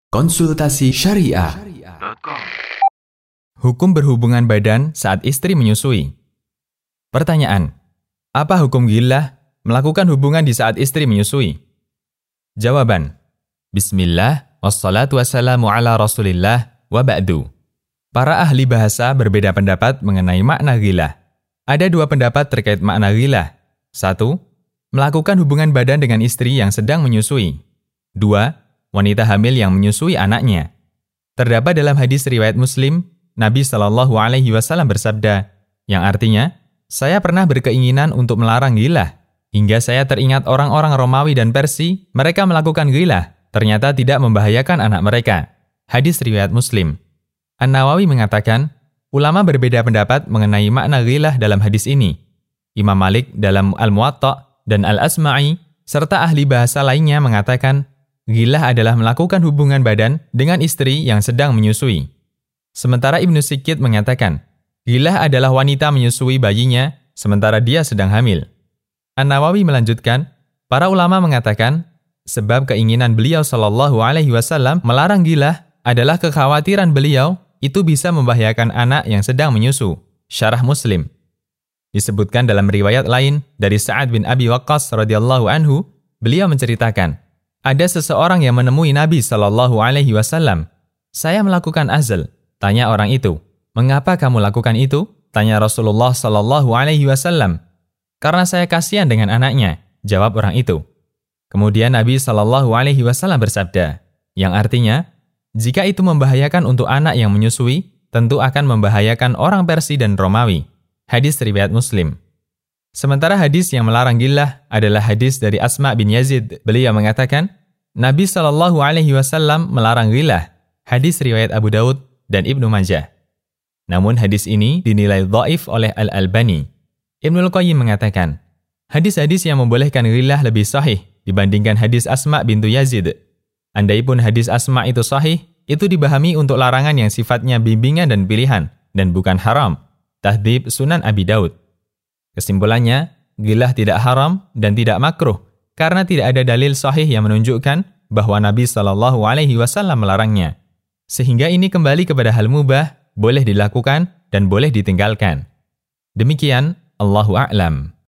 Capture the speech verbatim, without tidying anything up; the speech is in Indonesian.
Konsultasi Syariah. Hukum berhubungan badan saat istri menyusui. Pertanyaan: apa hukum ghillah melakukan hubungan di saat istri menyusui? Jawaban: Bismillah, wassalatu wassalamu ala rasulillah, wa ba'du. Para ahli bahasa berbeda pendapat mengenai makna ghillah. Ada dua pendapat terkait makna ghillah. Satu, melakukan hubungan badan dengan istri yang sedang menyusui. Dua, wanita hamil yang menyusui anaknya. Terdapat dalam hadis riwayat Muslim, Nabi shallallahu alaihi wasallam bersabda, yang artinya, saya pernah berkeinginan untuk melarang ghillah, hingga saya teringat orang-orang Romawi dan Persia, mereka melakukan ghillah, ternyata tidak membahayakan anak mereka. Hadis riwayat Muslim. An-Nawawi mengatakan, ulama berbeda pendapat mengenai makna ghillah dalam hadis ini. Imam Malik dalam Al-Muwatta dan Al-Asma'i, serta ahli bahasa lainnya mengatakan, ghillah adalah melakukan hubungan badan dengan istri yang sedang menyusui. Sementara Ibnu Sikit mengatakan, ghillah adalah wanita menyusui bayinya sementara dia sedang hamil. An-Nawawi melanjutkan, para ulama mengatakan, sebab keinginan beliau sallallahu alaihi wasallam melarang ghillah adalah kekhawatiran beliau itu bisa membahayakan anak yang sedang menyusu. Syarah Muslim. Disebutkan dalam riwayat lain dari Sa'ad bin Abi Waqqas radhiyallahu anhu, beliau menceritakan, ada seseorang yang menemui Nabi shallallahu alaihi wasallam. Saya melakukan azl. Tanya orang itu. Mengapa kamu lakukan itu? Tanya Rasulullah shallallahu alaihi wasallam. Karena saya kasihan dengan anaknya. Jawab orang itu. Kemudian Nabi shallallahu alaihi wasallam bersabda, yang artinya, jika itu membahayakan untuk anak yang menyusui, tentu akan membahayakan orang Persia dan Romawi. Hadis riwayat Muslim. Sementara hadis yang melarang ghillah adalah hadis dari Asma bin Yazid. Beliau mengatakan, Nabi shallallahu alaihi wasallam melarang ghillah. Hadis riwayat Abu Daud dan Ibnu Majah. Namun hadis ini dinilai dhaif oleh Al-Albani. Ibnul Qayyim mengatakan, hadis-hadis yang membolehkan ghillah lebih sahih dibandingkan hadis Asma bintu Yazid. Andaipun hadis Asma itu sahih, itu dibahami untuk larangan yang sifatnya bimbingan dan pilihan, dan bukan haram. Tahdhib Sunan Abi Daud. Kesimpulannya, ghillah tidak haram dan tidak makruh karena tidak ada dalil sahih yang menunjukkan bahwa Nabi shallallahu alaihi wasallam melarangnya. Sehingga ini kembali kepada hal mubah, boleh dilakukan dan boleh ditinggalkan. Demikian, Allahu a'lam.